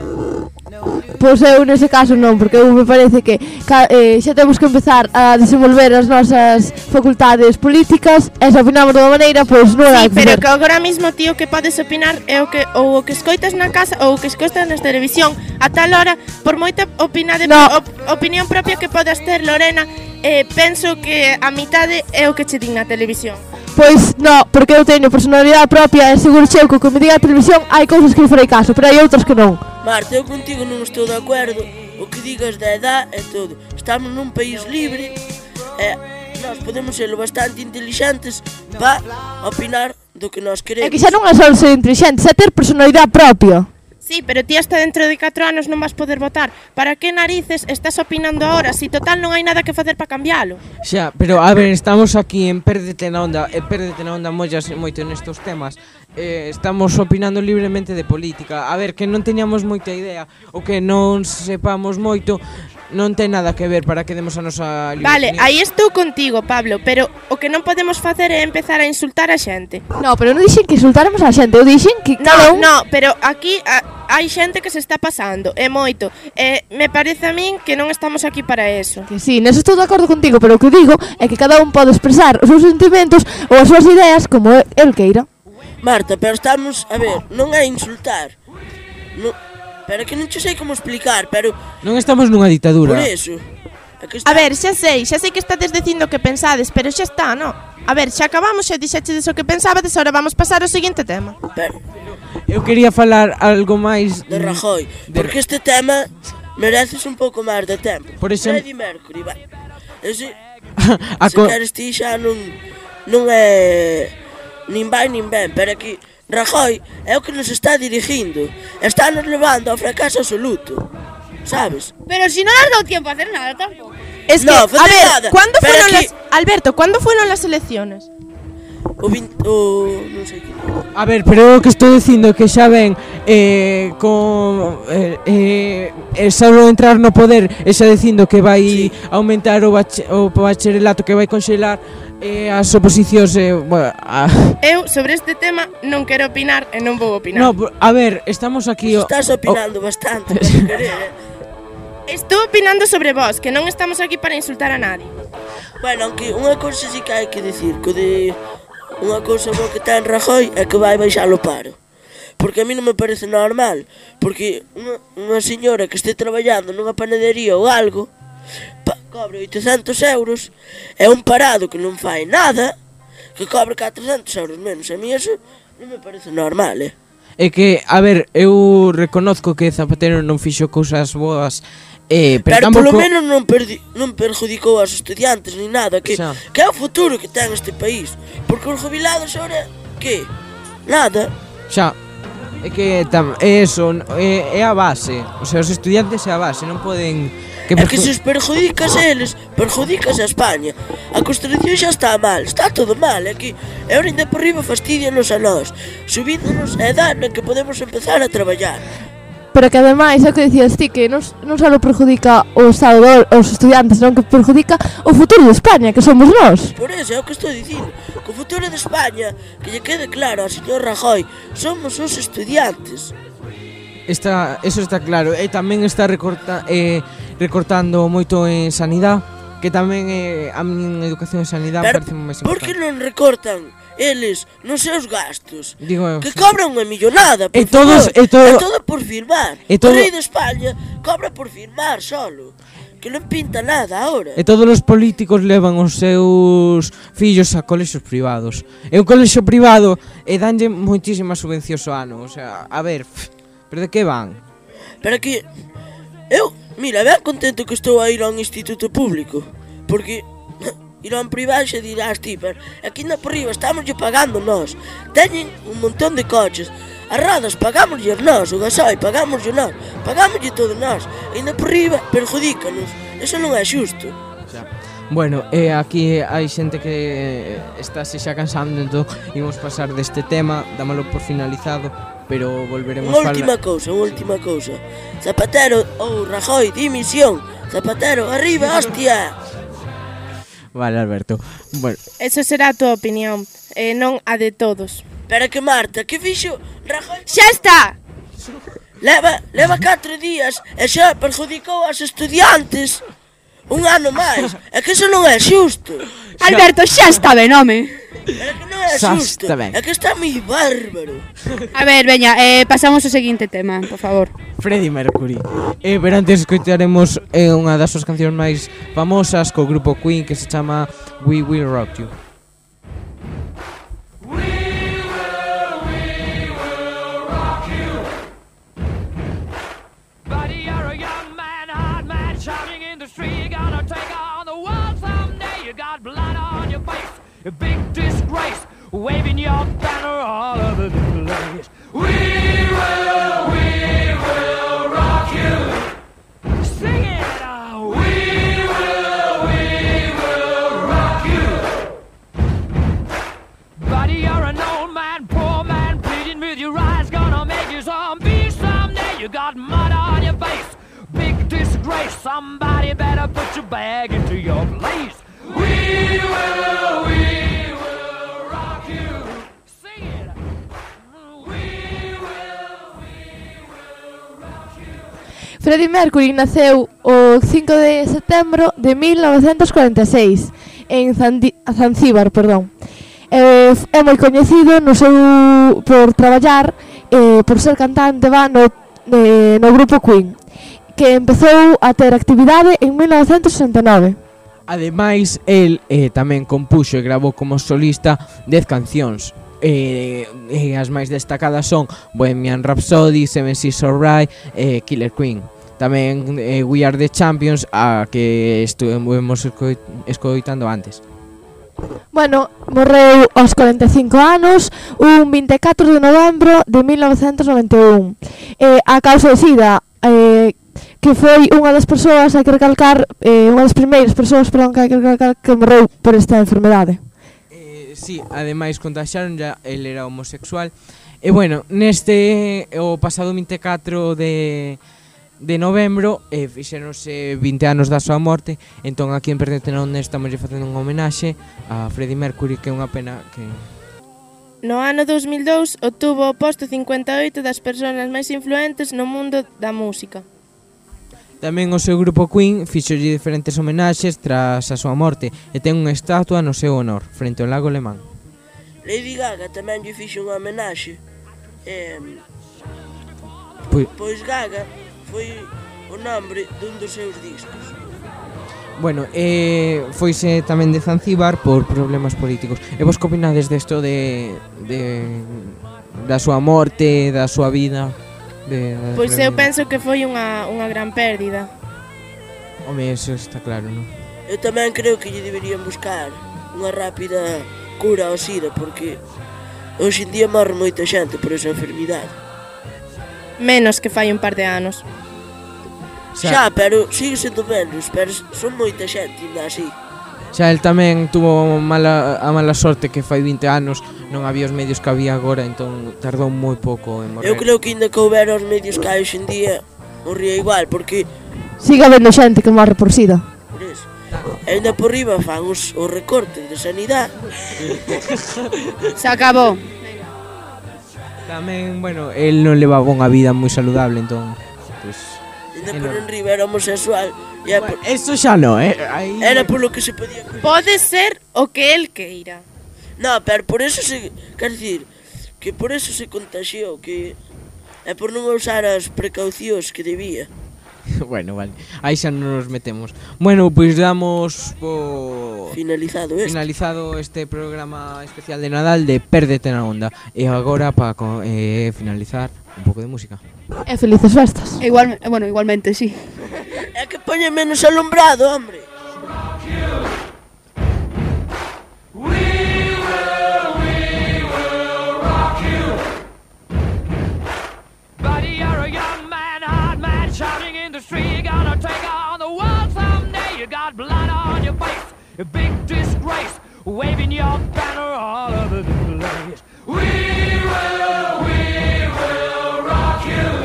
Pois eu nese caso non, porque eu me parece que ca, eh, xa temos que empezar a desenvolver as nosas facultades políticas e se opinamos de unha maneira, pois non hai Sí, que pero facer. que agora mismo, tío, que podes opinar é o que ou o que escoitas na casa ou o que escoitas na televisión. A tal hora, por moita opinade, No. op, opinión propia que podas ter, Lorena, eh, penso que a mitade é o que che din na televisión. Pois non, porque eu teño personalidade propia e seguro cheo que o que me diga a televisión hai cousas que non farei caso, pero hai outras que non. Marta, eu contigo non estou de acordo. O que digas da edad é todo. Estamos nun país libre e nós podemos ser bastante inteligentes para opinar do que nós queremos. É que xa non é só ser inteligente, é ter personalidade propia. Sí, pero ti hasta dentro de catro anos non vas poder votar. Para que narices estás opinando ahora si total non hai nada que facer para cambialo? Xa, pero a ver, estamos aquí en Pérdete na Onda, e Pérdete na Onda mollas moito nestes temas. Eh, estamos opinando libremente de política. A ver, que non teñamos moita idea ou que non sepamos moito, non ten nada que ver para que demos a nosa libre Vale, opinión. aí estou contigo, Pablo, pero o que non podemos facer é empezar a insultar a xente. No, pero non dixen que insultáramos a xente, eu dixen que cada No, un... no, pero aquí a, hai xente que se está pasando, é moito. E me parece a min que non estamos aquí para eso. Que sí, neso estou de acordo contigo, pero o que digo é que cada un pode expresar os seus sentimentos ou as súas ideas como el queira. Marta, pero estamos, a ver, non é insultar. Non, pero que non che sei como explicar, pero Non estamos nunha ditadura. por eso. É que A ver, xa sei, xa sei que estades dicindo que pensades, pero xa está, no? A ver, xa acabamos, xa dixeches o que pensabades, ahora vamos pasar ao seguinte tema. Pero Eu quería falar algo máis de Rajoy, de- porque este tema mereces un pouco máis de tempo. Por exemplo- Freddie Mercury, vai. Ese, A se co- queres ti xa non, non é nin vai nin ben, pero que Rajoy é o que nos está dirigindo. Está nos levando ao fracaso absoluto, sabes? Pero si no le has dado tiempo a hacer nada tampoco. Es que, No, a facer ver, nada, ¿cuándo pero fueron aquí- las... Alberto, ¿cuándo fueron las elecciones? O, vinte, o non sei que. A ver, pero o que estou dicindo que xa ven eh, con eh, eh, eh, só entrar no poder e xa dicindo que vai sí. aumentar o, bache, o bacharelato, que vai conxelar eh, as oposicións eh, bueno, a... Eu, sobre este tema, non quero opinar e non vou opinar. No, a ver, estamos aquí o, Estás opinando o... bastante, pero querer, eh? Estou opinando sobre vos, que non estamos aquí para insultar a nadie. Bueno, aunque unha cousa sí que hai que dicir, que de unha cousa boa que ten Rajoy é que vai baixar o paro. Porque a mí non me parece normal, porque unha, unha señora que este traballando nunha panadería ou algo, pa, cobre oitocentos euros, é un parado que non fai nada, que cobre catrocentos euros menos. A mí eso non me parece normal, eh? É que, a ver, eu reconozco que Zapatero non fixo cousas boas, eh, pero, Pero tampouco... polo menos non, perdi, non perjudicou aos estudiantes ni nada, que, Xa. que é o futuro que ten este país. Porque os jubilados ahora, que? Nada. Xa, é que tam, é eso, é, é a base. O sea, os estudiantes é a base, non poden... Que é que se os perjudicas eles, perjudicas a España. A Constitución xa está mal, está todo mal. É que ahora ainda por riba fastidianos a nós, subíndonos a edad na que podemos empezar a traballar. Pero que ademais, é o que dicías ti, que non, non só perjudica o Estado os estudiantes, senón que perjudica o futuro de España, que somos nós. Por eso é o que estou dicindo, que o futuro de España, que lle quede claro ao señor Rajoy, somos os estudiantes. Está, eso está claro. E tamén está recorta, eh, recortando moito en sanidade, que tamén eh, a min educación en sanidade Pero parece máis por que importante. non recortan eles nos seus gastos? Digo eu, Que sí. cobran unha millonada, por E todos- favor. e todo- É todo por firmar. e todo- O rei de España cobra por firmar solo, que non pinta nada ahora. E todos os políticos levan os seus fillos a colexios privados. E un colexio privado e danlle moitísimas subvencións ao ano. O sea, a ver, pff, pero de que van? Pero que eu, mira, ben contento que estou a ir a un instituto público, porque irán por ibaixo e dirás ti, pero aquí na por riba estamos lle pagando nós. Teñen un montón de coches. As rodas pagámoslle nós, o gasoi pagámoslle nós, pagámoslle todo nós. E na por riba perjudícanos. Eso non é xusto. Bueno, eh, aquí hai xente que está se xa cansando, entón imos pasar deste tema, dámalo por finalizado, pero volveremos a falar. Unha última cousa, unha última cousa. Zapatero ou Rajoy, dimisión. Zapatero, arriba, hostia. Vale, Alberto. Bueno. Eso será a tua opinión, eh, non a de todos. Pero que Marta, que fixo Rajoy? Xa está! Leva, leva catro días e xa perjudicou aos estudiantes. Un ano máis, é que eso non é xusto. Alberto, xa está ben, home. É que non é xusto, é que está moi bárbaro. A ver, veña, eh, pasamos ao seguinte tema, por favor. Freddie Mercury. Eh, pero antes escoitaremos eh, unha das súas cancións máis famosas co grupo Queen, que se chama We Will Rock You. A big disgrace, waving your banner all over the place. We will, we will rock you. Sing it out. We will, we will rock you. Buddy, you're an old man, poor man, pleading with your eyes, gonna make you zombie someday. You got mud on your face, big disgrace. Somebody better put your bag into your place. We will, we will rock you. Sing it. We will, we will rock you. Freddie Mercury naceu o cinco de setembro de mil novecentos cuarenta e seis en Zandi Zanzíbar, perdón. É, é moi coñecido no seu por traballar eh, por ser cantante va no, eh, no grupo Queen, que empezou a ter actividade en mil novecentos sesenta e nove. Ademais, el eh, tamén compuxo e gravou como solista dez cancións. Eh, eh, as máis destacadas son Bohemian Rhapsody, Seven Seas of Rhye e eh, Killer Queen. Tamén eh, We Are the Champions, a que estuvemos escoitando antes. Bueno, morreu aos cuarenta e cinco anos un vinte e catro de novembro de mil novecentos noventa e un. Eh, a causa de sida, eh, que foi unha das persoas, hai que recalcar, eh, unha das primeiras persoas, perdón, que hai que recalcar que morreu por esta enfermedade. Eh, sí, ademais contaxaron ya, el era homosexual. E bueno, neste, o pasado vinte e catro de, de novembro, eh, fixeronse vinte anos da súa morte, entón aquí en Perdete na Onda estamos facendo un homenaxe a Freddie Mercury, que é unha pena que... No ano dos mil dous obtuvo o posto cincuenta e oito das persoas máis influentes no mundo da música. Tamén o seu grupo Queen fixolle diferentes homenaxes tras a súa morte e ten unha estatua no seu honor, frente ao lago Lemán. Lady Gaga tamén lle fixo unha homenaxe. Eh, pois, pois Gaga foi o nombre dun dos seus discos. Bueno, eh, foise tamén de Zanzíbar por problemas políticos. E vos que opinades desto de, de da súa morte, da súa vida? De, de pois eu penso que foi unha, unha gran pérdida. Home, eso está claro, non? Eu tamén creo que lle deberían buscar unha rápida cura ao SIDA, porque hoxe en día morre moita xente por esa enfermidade. Menos que fai un par de anos. Xa, pero sigue sendo menos, pero son moita xente ainda así. Xa, el tamén tuvo mala, a mala sorte que fai vinte anos non había os medios que había agora, entón tardou moi pouco en morrer. Eu creo que ainda que houbera os medios que hai hoxe en día morría igual, porque sigue habendo xente que morre por sida. Por eso. E ainda por riba fan os, os recortes de sanidade. Se acabou. Tamén, bueno, el non levaba unha vida moi saludable, entón pues, ainda por enriba era homosexual. Por... Eso xa non, eh? Ahí... Era polo que se podía... Pode ser o que el queira. No, pero por eso se... Quer dicir, que por eso se contagiou, que... É por non usar as precaucións que debía. Bueno, vale, aí xa non nos metemos. Bueno, pois pues damos por... Finalizado este. Finalizado este programa especial de Nadal de Pérdete na Onda. E agora, para eh, finalizar, un pouco de música. E felices festas. Igual, bueno, igualmente, sí. É que poñe menos alumbrado, hombre. disgrace, waving your banner all over the place. We will, we will rock you.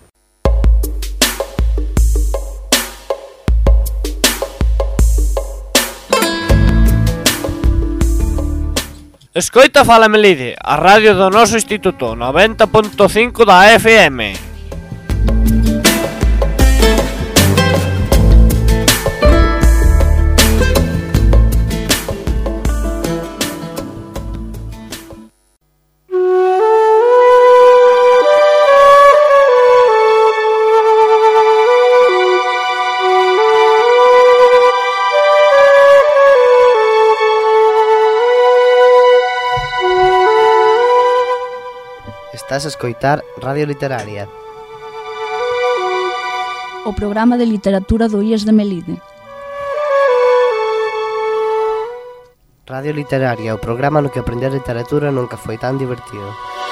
Escoita Fala Melide, a radio do noso instituto, noventa punto cinco da F M. Estás a escoitar Radio Literaria, o programa de literatura do I E S de Melide. Radio Literaria, o programa no que aprender literatura nunca foi tan divertido.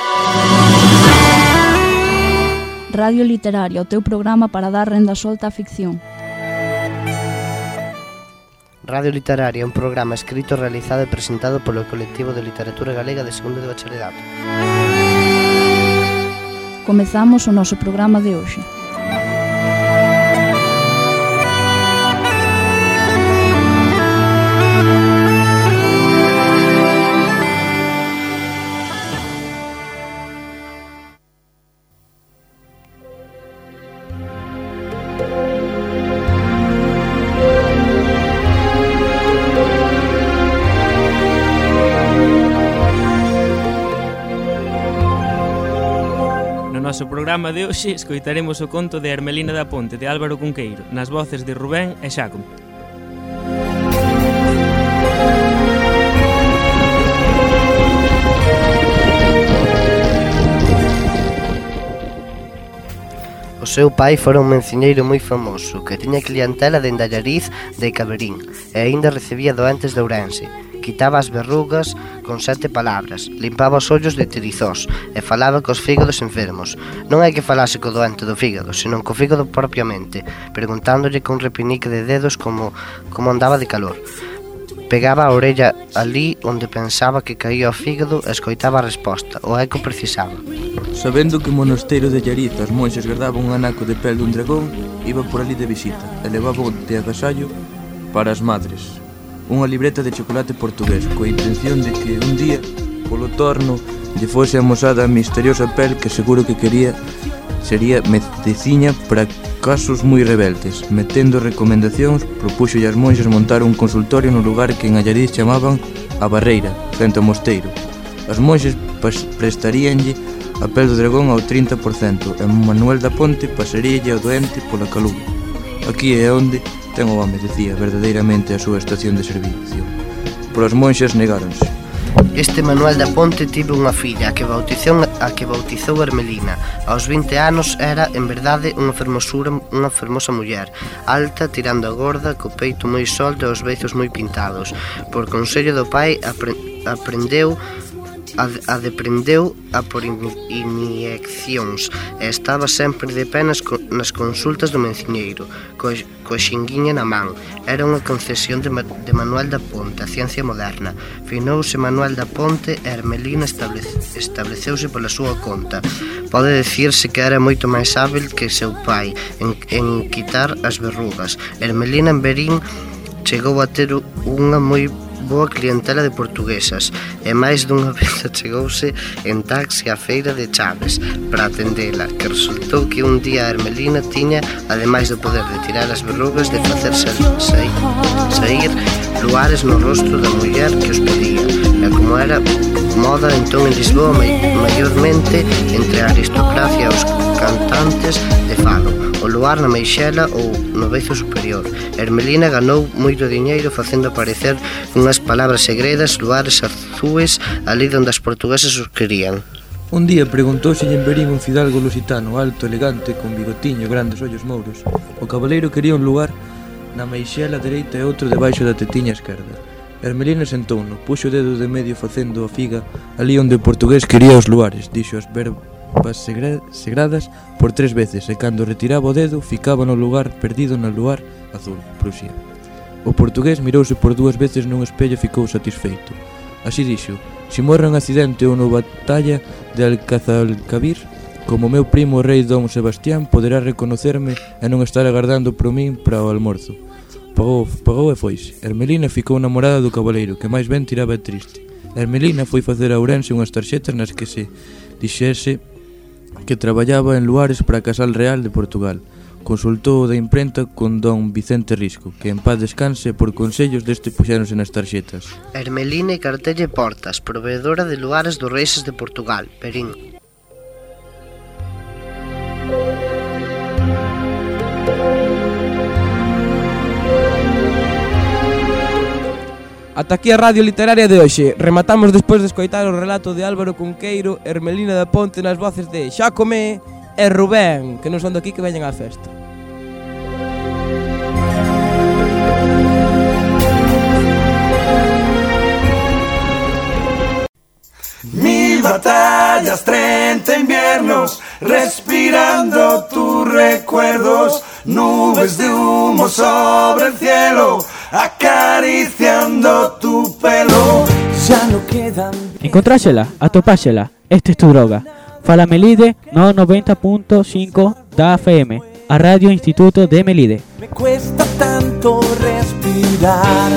Radio Literaria, o teu programa para dar renda solta á ficción. Radio Literaria, un programa escrito, realizado e presentado polo colectivo de literatura galega de segundo de bacharelato. Comezamos o noso programa de hoxe. No programa de hoxe escoitaremos o conto de Ermelina da Ponte de Álvaro Cunqueiro, nas voces de Rubén e Xaco. O seu pai fora un menciñeiro moi famoso que tiña clientela dende Allariz de Caberín e aínda recibía doentes de Ourense. Quitaba as verrugas con sete palabras, limpaba os ollos de tirizós e falaba cos fígados enfermos. Non hai que falase co doente do fígado, senón co fígado propiamente, preguntándolle con repinique de dedos como, como andaba de calor. Pegaba a orella ali onde pensaba que caía o fígado e escoitaba a resposta, o eco precisaba. Sabendo que o monasteiro de Allariz as monxas guardaban un anaco de pel dun dragón, iba por ali de visita e levaba de agasallo para as madres unha libreta de chocolate portugués, coa intención de que un día, polo torno, lle fose amosada a misteriosa pel que seguro que quería sería mediciña para casos moi rebeldes. Metendo recomendacións, propúxolle as monxas montar un consultorio no lugar que en Allariz chamaban a Barreira, frente ao mosteiro. As monxas prestaríanlle a pel do dragón ao trinta por cento e Manuel da Ponte pasaríalle ao doente pola calumia. Aquí é onde ten o home, decía, verdadeiramente a súa estación de servicio. Pero as monxas negáronse. Este Manuel da Ponte tivo unha filla a que bautizou, a que bautizou Ermelina. Aos vinte anos era, en verdade, unha fermosura, unha fermosa muller, alta, tirando a gorda, co peito moi solto e os beizos moi pintados. Por consello do pai, apre, aprendeu a, a deprendeu a por ineccións e estaba sempre de pé nas, nas consultas do menciñeiro, co, coa xinguiña na man. Era unha concesión de, de Manuel da Ponte, a ciencia moderna. Finouse Manuel da Ponte e Ermelina establece, estableceuse pola súa conta. Pode dicirse que era moito máis hábil que seu pai en, en quitar as verrugas. Ermelina en Verín chegou a ter unha moi boa clientela de portuguesas e máis dunha vez chegouse en taxi á feira de Chaves para atendela, que resultou que un día a Ermelina tiña, ademais do poder de tirar as verrugas, de facer sair, sair luares no rostro da muller que os pedía. E como era moda entón en Lisboa, maiormente entre a aristocracia e os cantantes de fado, o luar na meixela ou no beizo superior. Ermelina ganou moito diñeiro facendo aparecer unhas palabras segredas, luares azues, ali onde as portuguesas os querían. Un día preguntouse en Verín un fidalgo lusitano, alto, elegante, con bigotiño, grandes ollos mouros. O cabaleiro quería un lugar na meixela dereita e outro debaixo da tetiña esquerda. Ermelina sentouno, puxo o dedo de medio facendo a figa ali onde o portugués quería os luares, dixo as verbas sagradas por tres veces e cando retiraba o dedo ficaba no lugar perdido no luar azul, Prusia. O portugués mirouse por dúas veces nun espello e ficou satisfeito. Así dixo: "Si morro en accidente ou no batalla de Alcazalcabir, como meu primo o rei Dom Sebastián poderá reconocerme e non estar agardando por min para o almorzo." Pagou, pagou e foise. Ermelina ficou namorada do cabaleiro, que máis ben tiraba triste. Ermelina foi facer a Ourense unhas tarxetas nas que se dixese que traballaba en Luares para a Casal Real de Portugal. Consultou o da imprenta con don Vicente Risco, que en paz descanse, por consellos deste puxéronse nas tarxetas. Ermelina e Cartelle Portas, proveedora de Luares dos Reis de Portugal, Perín. Ata aquí a Radio Literaria de hoxe. Rematamos despois de escoitar o relato de Álvaro Cunqueiro, Ermelina da Ponte nas voces de Xacome e Rubén, que non son daqui, que veñen á festa. Mil batallas, treinta inviernos, respirando tus recuerdos, nubes de humo sobre el cielo, acariciando tu pelo. Ya no quedan. Encontráxela, atopáxela, este é tu droga. Fala Melide no noventa punto cinco da F M, a Radio Instituto de Melide. Me cuesta tanto respirar.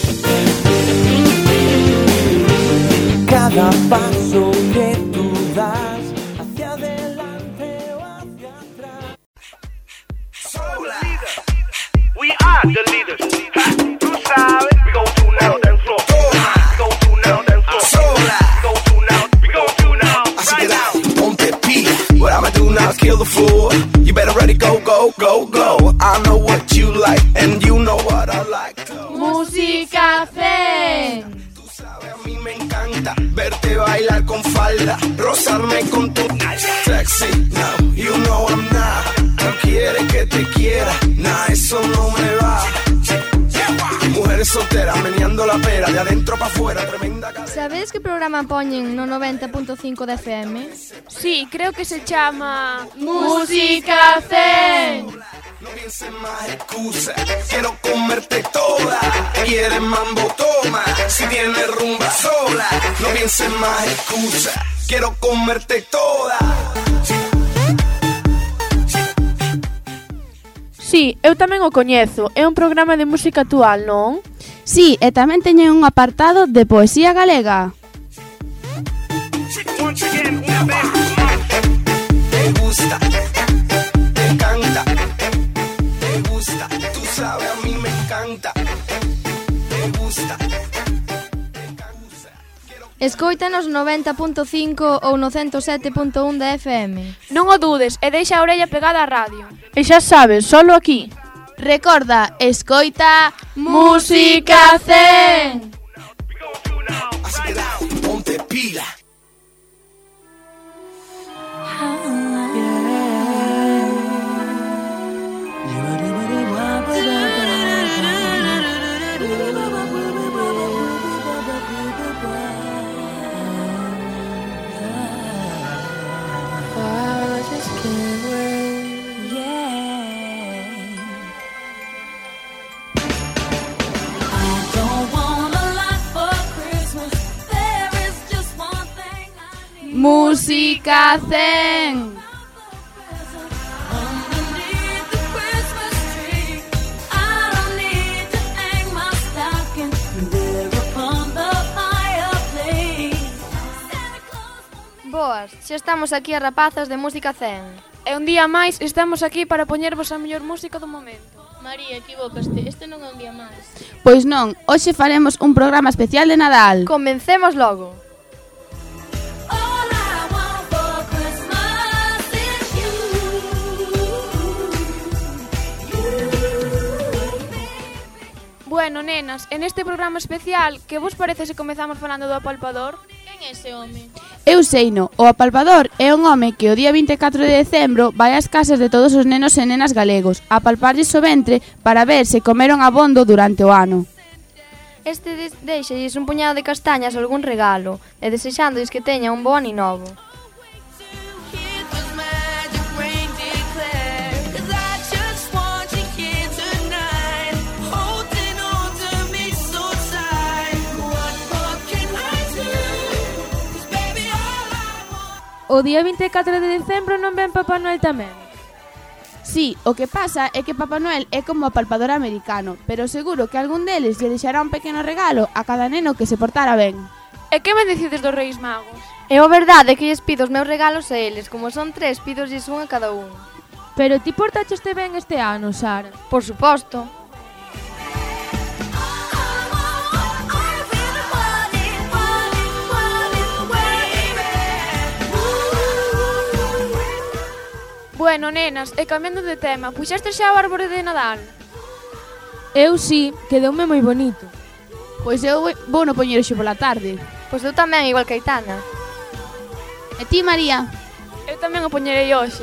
Cada paso que tú das hacia adelante o hacia atrás. Sola. We are the leaders. Ha, tú sabes. We gon' do now dance floor. Toma. We gon' do now dance floor. Sola. We gon' do now. We gon' do now. Right now. Ponte pila. What I'ma do now is kill the floor. You better ready, go, go, go, go. I know what you like and you know what I like. Música Zen. A mí me encanta verte bailar con falda, rozarme con tu sexy. Now you know I'm not. No quiere que te quiera, nah, eso no me va. Mujeres solteras meneando la pera de adentro para afuera, tremenda cadera. ¿Sabes que programa poñen no noventa punto cinco de F M? Sí, creo que se llama Música Zen. No pienses más excusa, quiero comerte toda. Quieres mambo, toma. Si tienes rumba sola, no pienses más excusa, quiero comerte toda. Sí, eu tamén o coñezo. É un programa de música actual, non? Sí, e tamén teñen un apartado de poesía galega. Te gusta, te encanta, te gusta, tú sabes, a mí me encanta. Te gusta. Escóitanos noventa punto cinco ou no cento sete punto un da F M. Non o dudes e deixa a orella pegada á radio. E xa sabes, solo aquí. Recorda, escoita Música Zen. Así que dale, ponte pila. Música Zen. Boas, xa estamos aquí a rapazas de Música Zen. E un día máis estamos aquí para poñervos a mellor música do momento. María, equivócaste, este non é un día máis. Pois non, hoxe faremos un programa especial de Nadal. Comencemos logo. Bueno, nenas, en este programa especial, que vos parece se comezamos falando do apalpador? Quen é ese home? Eu seino, o apalpador é un home que o día vinte e catro de decembro vai ás casas de todos os nenos e nenas galegos a palparlles o ventre para ver se comeron abondo durante o ano. Este deixalles un puñado de castañas ou algún regalo e desexándoles que teña un bo ano novo. o día vinte e catro de decembro non ven Papá Noel tamén? Sí, o que pasa é que Papá Noel é como o palpador americano, pero seguro que algún deles lle deixará un pequeno regalo a cada neno que se portara ben. E que me decides dos Reis Magos? E o verdade é que lles pido os meus regalos a eles, como son tres, pidosles un a cada un. Pero ti portaxeste ben este ano, Sara? Por suposto. Bueno, nenas, e cambiando de tema, puxaste xa o árbore de Nadal? Eu sí, quedoume moi bonito. Pois eu vou no poñer hoxe pola tarde. Pois eu tamén, igual que Aitana. E ti, María? Eu tamén o poñerei hoxe.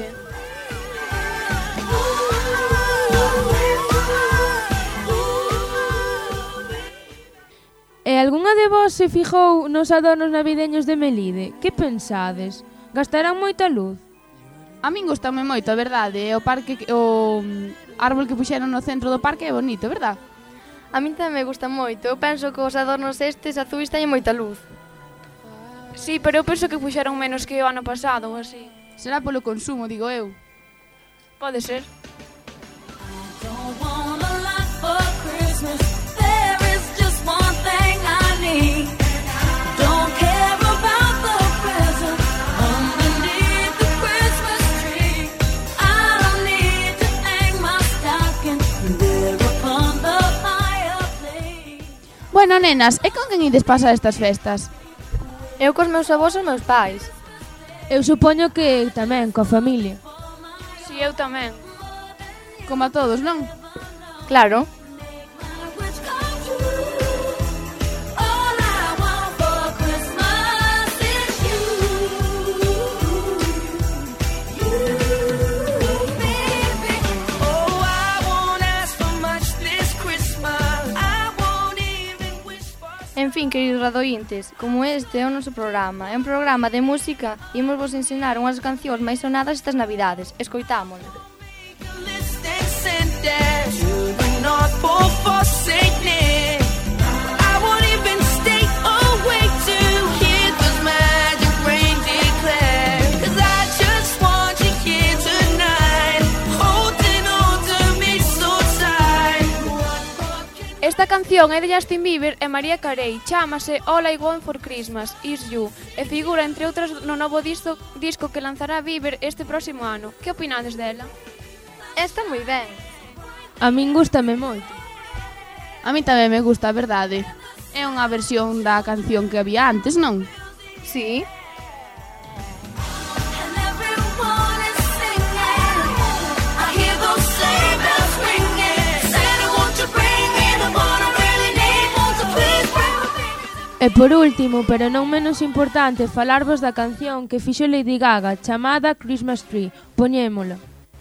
E algunha de vos se fijou nos adornos navideños de Melide? Que pensades? Gastarán moita luz? A min gustame moito, a verdade. O parque, o árbol que puxeron no centro do parque é bonito, verdad? A min tamén me gusta moito. Eu penso que os adornos estes azuis teñen moita luz. Sí, pero eu penso que puxeron menos que o ano pasado ou así. Será polo consumo, digo eu. Pode ser. Bueno, nenas, e con quen ides pasar estas festas? Eu cos meus avós e meus pais. Eu supoño que tamén, coa familia. Si, eu tamén. Como a todos, non? Claro. En fin, queridos radointes, como este é o noso programa, é un programa de música, imos vos ensinar unhas cancións máis sonadas estas navidades. Escoitámolo. Esta canción é de Justin Bieber e Mariah Carey, chámase All I Want for Christmas Is You e figura, entre outras, no novo disco, disco que lanzará Bieber este próximo ano. Que opinades dela? Está moi ben. A min gústame moito. A mí tamén me gusta, a verdade. É unha versión da canción que había antes, non? Sí. E por último, pero non menos importante, falarvos da canción que fixo Lady Gaga, chamada Christmas Tree. Poñémola.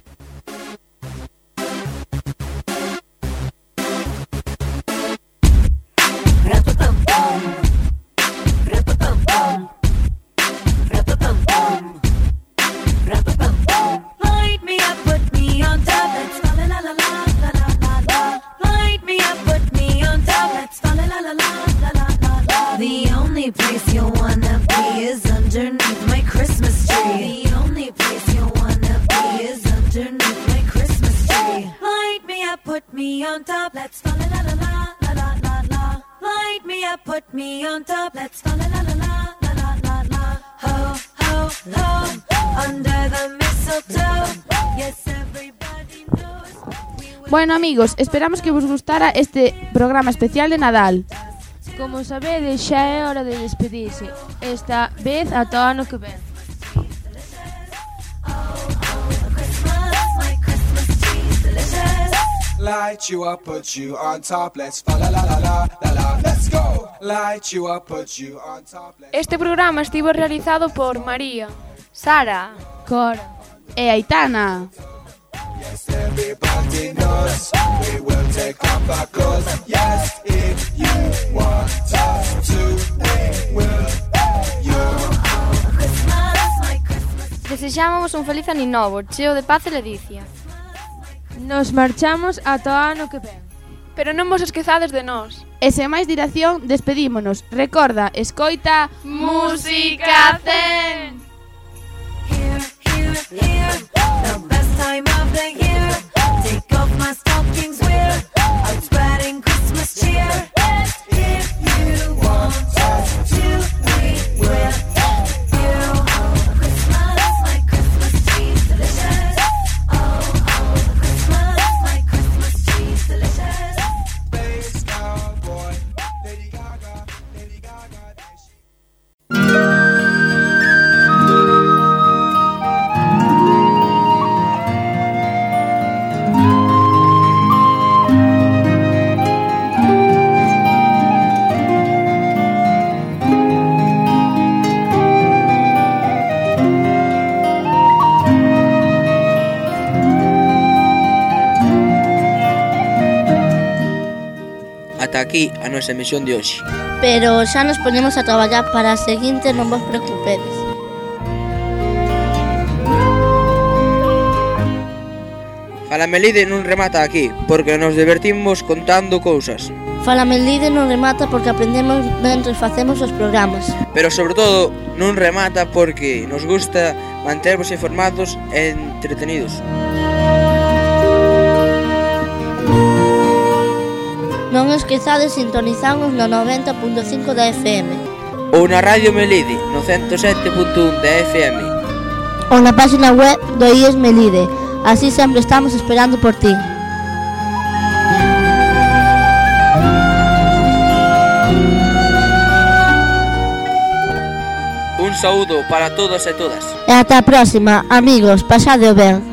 Bueno, amigos, esperamos que vos gustara este programa especial de Nadal. Como sabedes, xa é hora de despedirse. Esta vez ata o ano que ven. Light you up, put you on top, let's fa la la la la la la, let's go. Light you up, put you on top. Este programa estivo realizado por María, Sara, Cora e Aitana. Yes, everybody knows we will take off our clothes. Yes, if you want us to, we will. You. Desexámonos un feliz ano novo, cheo de paz e ledicia. Nos marchamos ata o ano que ven. Pero non vos esquezades de nós. E sen máis dilación, despedímonos. Recorda, escoita Música cen. here. The best time of the year. Take off my stockings, we're out spreading Christmas cheer. If you want us to, we will. You, oh, Christmas, my Christmas tree's delicious. Oh, oh, Christmas, my Christmas tree's delicious. Space Cowboy, Lady Gaga, Lady Gaga. Ata aquí a nosa emisión de hoxe. Pero xa nos ponemos a traballar para a seguinte, non vos preocupedes. Fala Melide non remata aquí, porque nos divertimos contando cousas. Fala Melide non remata porque aprendemos mentre facemos os programas. Pero sobre todo non remata porque nos gusta mantervos informados e entretenidos. Non esquezades sintonizarnos no noventa punto cinco da F M. Ou na Radio Melide, no ciento sete punto un da F M. Ou na página web do I E S Melide. Así sempre estamos esperando por ti. Un saúdo para todos e todas. E ata a próxima, amigos, pasadeo ben.